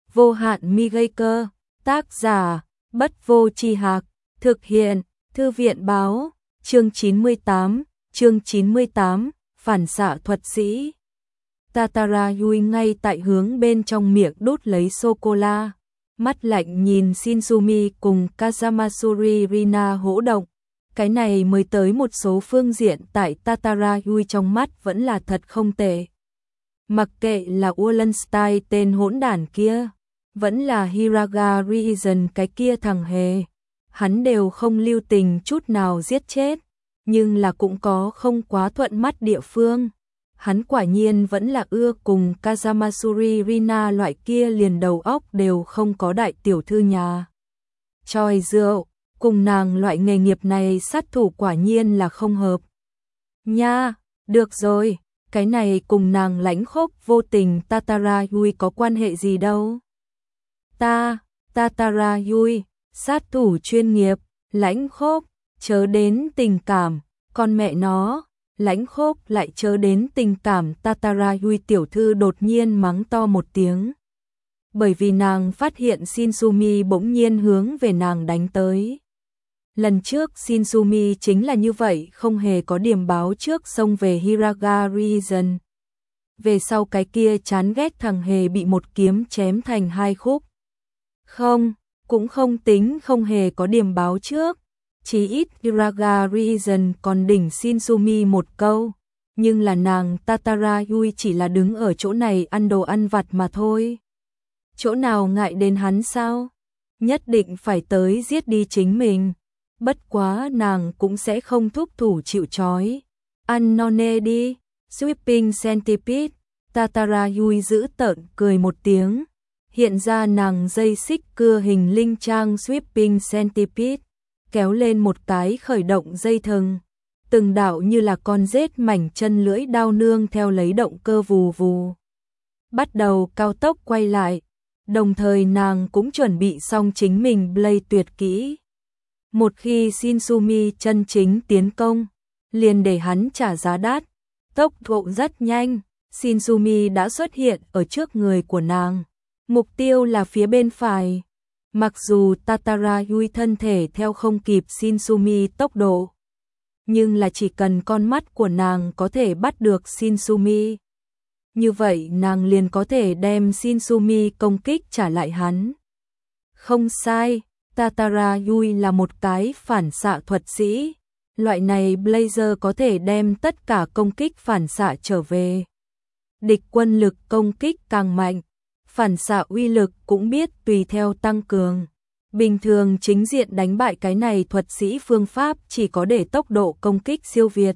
Vô hạn mi gây cơ, tác giả, Bất Vô Tri Hạc, thực hiện, Thư viện báo, chương 98, phản xạ thuật sĩ. Tatara Yui ngay tại hướng bên trong miệng đút lấy sô-cô-la, mắt lạnh nhìn Shinzumi cùng Kazamasuri Rina hỗ động. Cái này mới tới một số phương diện tại Tatara Yui trong mắt vẫn là thật không tệ. Mặc kệ là Wallenstein tên hỗn đản kia, vẫn là Hiraga Reason cái kia thằng hề, hắn đều không lưu tình chút nào giết chết, nhưng là cũng có không quá thuận mắt địa phương. Hắn quả nhiên vẫn là ưa cùng Kazamasuri Rina loại kia liền đầu óc đều không có đại tiểu thư nhà choi rượu, cùng nàng loại nghề nghiệp này sát thủ quả nhiên là không hợp. Nha, được rồi, cái này cùng nàng lãnh khốc vô tình Tatara Yui có quan hệ gì đâu. Tatara Yui, sát thủ chuyên nghiệp, lãnh khốc, chớ đến tình cảm, con mẹ nó, lãnh khốc lại chớ đến tình cảm. Tatara Yui tiểu thư đột nhiên mắng to một tiếng. Bởi vì nàng phát hiện Shinzumi bỗng nhiên hướng về nàng đánh tới. Lần trước Shinzumi chính là như vậy, không hề có điểm báo trước xông về Hiraga Reason. Về sau cái kia chán ghét thằng hề bị một kiếm chém thành hai khúc. Không, cũng không tính không hề có điểm báo trước. Chỉ ít Hiraga Reason còn đỉnh Shinzumi một câu. Nhưng là nàng Tatara Yui chỉ là đứng ở chỗ này ăn đồ ăn vặt mà thôi. Chỗ nào ngại đến hắn sao? Nhất định phải tới giết đi chính mình. Bất quá nàng cũng sẽ không thúc thủ chịu trói. Ăn no nê đi, Sweeping Centipede. Tatara Yui giữ tợn cười một tiếng. Hiện ra nàng dây xích cưa hình linh trang Sweeping Centipede, kéo lên một cái khởi động dây thừng. Từng đạo như là con rết mảnh chân lưỡi đao nương theo lấy động cơ vù vù. Bắt đầu cao tốc quay lại. Đồng thời nàng cũng chuẩn bị xong chính mình Blade tuyệt kỹ. Một khi Shinzumi chân chính tiến công, liền để hắn trả giá đắt. Tốc độ rất nhanh, Shinzumi đã xuất hiện ở trước người của nàng. Mục tiêu là phía bên phải. Mặc dù Tatara Yui thân thể theo không kịp Shinzumi tốc độ, nhưng là chỉ cần con mắt của nàng có thể bắt được Shinzumi, như vậy nàng liền có thể đem Shinzumi công kích trả lại hắn. Không sai, Tatara Yui là một cái phản xạ thuật sĩ. Loại này Blazer có thể đem tất cả công kích phản xạ trở về. Địch quân lực công kích càng mạnh, phản xạ uy lực cũng biết tùy theo tăng cường. Bình thường chính diện đánh bại cái này thuật sĩ phương pháp chỉ có để tốc độ công kích siêu việt.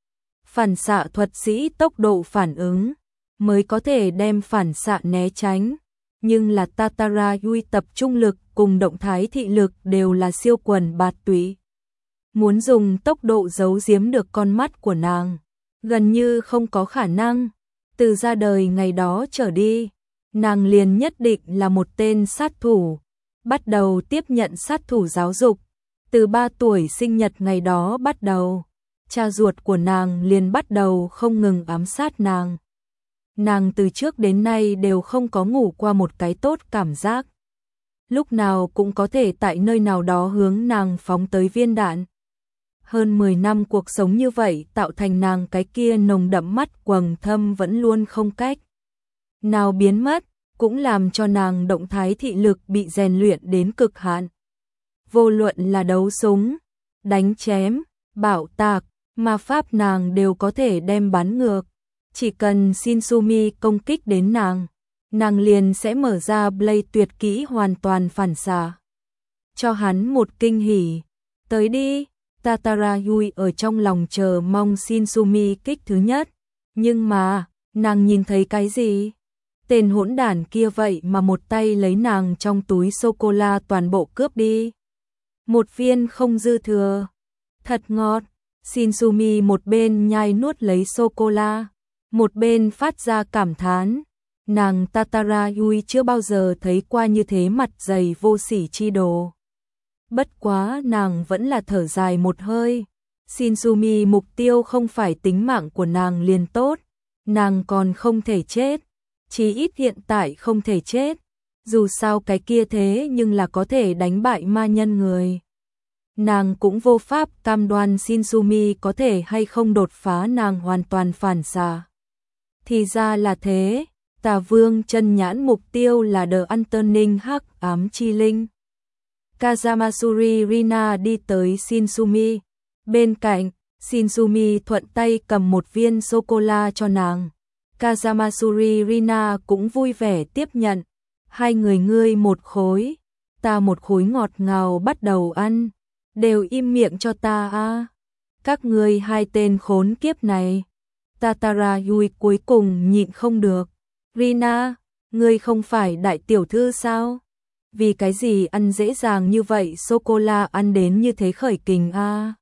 Phản xạ thuật sĩ tốc độ phản ứng mới có thể đem phản xạ né tránh. Nhưng là Tatara Yui tập trung lực cùng động thái thị lực đều là siêu quần bạt tụy. Muốn dùng tốc độ giấu giếm được con mắt của nàng, gần như không có khả năng. Từ ra đời ngày đó trở đi, nàng liền nhất định là một tên sát thủ. Bắt đầu tiếp nhận sát thủ giáo dục. Từ 3 tuổi sinh nhật ngày đó bắt đầu, cha ruột của nàng liền bắt đầu không ngừng ám sát nàng. Nàng từ trước đến nay đều không có ngủ qua một cái tốt cảm giác. Lúc nào cũng có thể tại nơi nào đó hướng nàng phóng tới viên đạn. Hơn 10 năm cuộc sống như vậy tạo thành nàng cái kia nồng đậm mắt quầng thâm vẫn luôn không cách nào biến mất, cũng làm cho nàng động thái thị lực bị rèn luyện đến cực hạn. Vô luận là đấu súng, đánh chém, bạo tạc, ma pháp nàng đều có thể đem bắn ngược. Chỉ cần Shinzumi công kích đến nàng liền sẽ mở ra Blade tuyệt kỹ hoàn toàn phản xạ. Cho hắn một kinh hỉ. Tới đi, Tatara Yui ở trong lòng chờ mong Shinzumi kích thứ nhất. Nhưng mà, nàng nhìn thấy cái gì? Tên hỗn đản kia vậy mà một tay lấy nàng trong túi sô-cô-la toàn bộ cướp đi. Một viên không dư thừa. Thật ngọt. Shinzumi một bên nhai nuốt lấy sô-cô-la, một bên phát ra cảm thán. Nàng Tatara Yui chưa bao giờ thấy qua như thế mặt dày vô sỉ chi đồ. Bất quá nàng vẫn là thở dài một hơi. Shinzumi mục tiêu không phải tính mạng của nàng liền tốt. Nàng còn không thể chết. Chí ít hiện tại không thể chết. Dù sao cái kia thế nhưng là có thể đánh bại ma nhân người. Nàng cũng vô pháp cam đoan Shinsumi có thể hay không đột phá, nàng hoàn toàn phản xạ. Thì ra là thế, Tà Vương chân nhãn mục tiêu là The Unturning hắc ám chi linh. Kazamasuri Rina đi tới Shinsumi. Bên cạnh, Shinsumi thuận tay cầm một viên sô-cô-la cho nàng. Kazamasuri Rina cũng vui vẻ tiếp nhận. Hai người ngươi một khối, ta một khối, ngọt ngào bắt đầu ăn. Đều im miệng cho ta a. Các ngươi hai tên khốn kiếp này. Tatarayui cuối cùng nhịn không được. Rina, ngươi không phải đại tiểu thư sao? Vì cái gì ăn dễ dàng như vậy, sô-cô-la ăn đến như thế khởi kình a.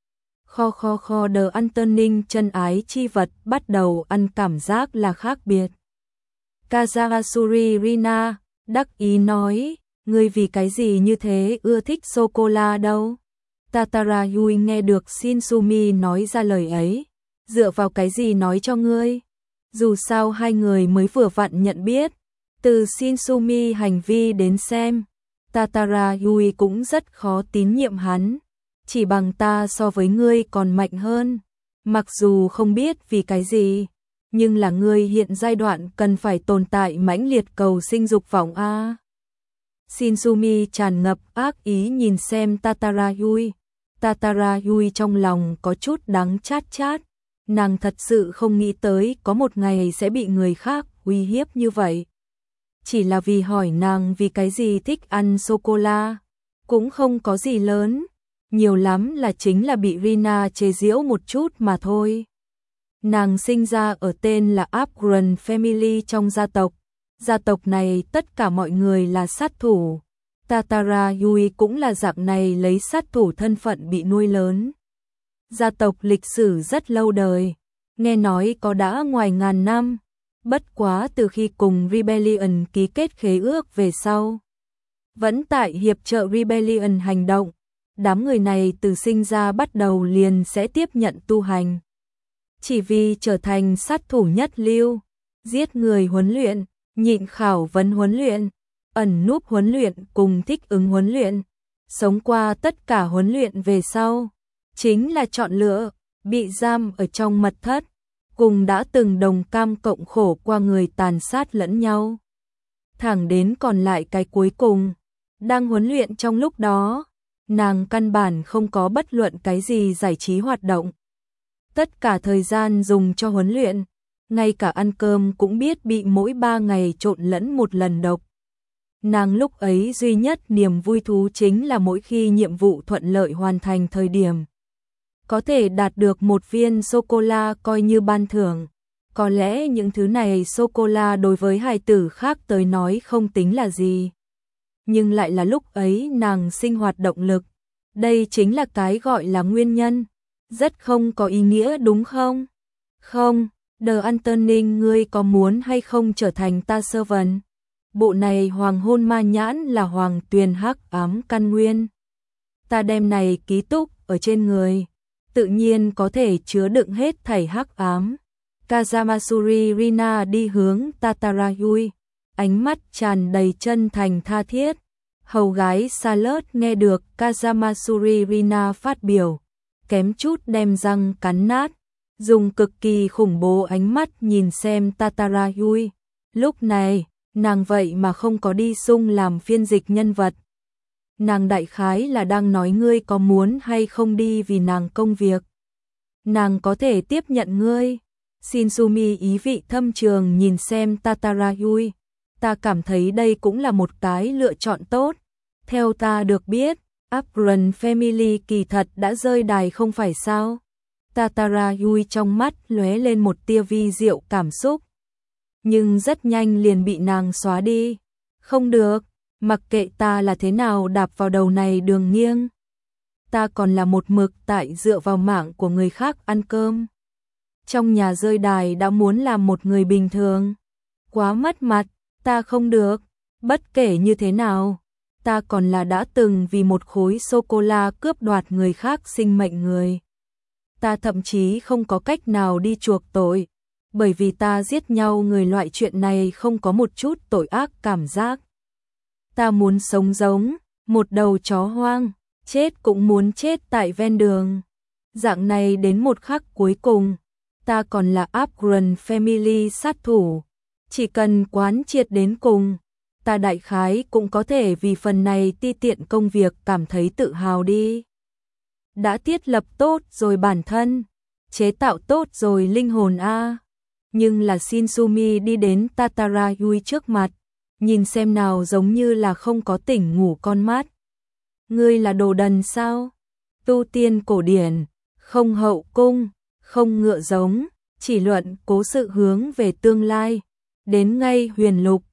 Kho The Unturning chân ái chi vật bắt đầu ăn, cảm giác là khác biệt. Kazamasuri Rina đắc ý nói, ngươi vì cái gì như thế ưa thích sô-cô-la đâu? Tatarayui nghe được Shinsumi nói ra lời ấy, dựa vào cái gì nói cho ngươi? Dù sao hai người mới vừa vặn nhận biết, từ Shinsumi hành vi đến xem, Tatarayui cũng rất khó tín nhiệm hắn. Chỉ bằng ta so với ngươi còn mạnh hơn, mặc dù không biết vì cái gì, nhưng là ngươi hiện giai đoạn cần phải tồn tại mãnh liệt cầu sinh dục vọng a. Shinsumi tràn ngập ác ý nhìn xem Tatarayui. Tatarayui trong lòng có chút đắng chát chát, nàng thật sự không nghĩ tới có một ngày sẽ bị người khác uy hiếp như vậy. Chỉ là vì hỏi nàng vì cái gì thích ăn sô-cô-la, cũng không có gì lớn, nhiều lắm là chính là bị Rina chế giễu một chút mà thôi. Nàng sinh ra ở tên là Upgrun Family trong gia tộc này tất cả mọi người là sát thủ. Tatarayui cũng là dạng này lấy sát thủ thân phận bị nuôi lớn. Gia tộc lịch sử rất lâu đời, nghe nói có đã ngoài ngàn năm, bất quá từ khi cùng Rebellion ký kết khế ước về sau, vẫn tại hiệp trợ Rebellion hành động. Đám người này từ sinh ra bắt đầu liền sẽ tiếp nhận tu hành. Chỉ vì trở thành sát thủ nhất lưu, giết người huấn luyện, nhịn khảo vấn huấn luyện, ẩn núp huấn luyện cùng thích ứng huấn luyện, sống qua tất cả huấn luyện về sau, chính là chọn lựa, bị giam ở trong mật thất, cùng đã từng đồng cam cộng khổ qua người tàn sát lẫn nhau. Thẳng đến còn lại cái cuối cùng, đang huấn luyện trong lúc đó, nàng căn bản không có bất luận cái gì giải trí hoạt động. Tất cả thời gian dùng cho huấn luyện, ngay cả ăn cơm cũng biết bị mỗi 3 ngày trộn lẫn một lần độc. Nàng lúc ấy duy nhất niềm vui thú chính là mỗi khi nhiệm vụ thuận lợi hoàn thành thời điểm, có thể đạt được một viên sô-cô-la coi như ban thưởng. Có lẽ những thứ này sô-cô-la đối với hài tử khác tới nói không tính là gì, nhưng lại là lúc ấy nàng sinh hoạt động lực. Đây chính là cái gọi là nguyên nhân. Rất không có ý nghĩa đúng không? Không, The Unturning, ngươi có muốn hay không trở thành ta servant? Bộ này hoàng hôn ma nhãn là hoàng tuyền hắc ám căn nguyên. Ta đem này ký túc ở trên người, tự nhiên có thể chứa đựng hết thảy hắc ám. Kazamasuri Rina đi hướng Tatarayui, ánh mắt tràn đầy chân thành tha thiết. Hầu gái Charlotte nghe được Kazamasuri Rina phát biểu, kém chút đem răng cắn nát, dùng cực kỳ khủng bố ánh mắt nhìn xem Tatarayui. Lúc này, nàng vậy mà không có đi sung làm phiên dịch nhân vật. Nàng đại khái là đang nói ngươi có muốn hay không đi vì nàng công việc. Nàng có thể tiếp nhận ngươi. Shinsumi ý vị thâm trường nhìn xem Tatarayui. Ta cảm thấy đây cũng là một cái lựa chọn tốt. Theo ta được biết, Upgrun Family kỳ thật đã rơi đài không phải sao? Tatarayui trong mắt lóe lên một tia vi diệu cảm xúc, nhưng rất nhanh liền bị nàng xóa đi. Không được, mặc kệ ta là thế nào đạp vào đầu này đường nghiêng, ta còn là một mực tại dựa vào mạng của người khác ăn cơm. Trong nhà rơi đài đã muốn làm một người bình thường, quá mất mặt, ta không được. Bất kể như thế nào, ta còn là đã từng vì một khối sô-cô-la cướp đoạt người khác sinh mệnh người. Ta thậm chí không có cách nào đi chuộc tội, bởi vì ta giết nhau người, loại chuyện này không có một chút tội ác cảm giác. Ta muốn sống giống một đầu chó hoang, chết cũng muốn chết tại ven đường. Dạng này đến một khắc cuối cùng, ta còn là Upgrade Family sát thủ. Chỉ cần quán triệt đến cùng, ta đại khái cũng có thể vì phần này ti tiện công việc cảm thấy tự hào đi. Đã thiết lập tốt rồi bản thân, chế tạo tốt rồi linh hồn a. Nhưng là Shinsumi đi đến Tatarayui trước mặt, nhìn xem nào giống như là không có tỉnh ngủ con mắt. Ngươi là đồ đần sao? Tu tiên cổ điển, không hậu cung, không ngựa giống, chỉ luận cố sự hướng về tương lai, đến ngay huyền lục,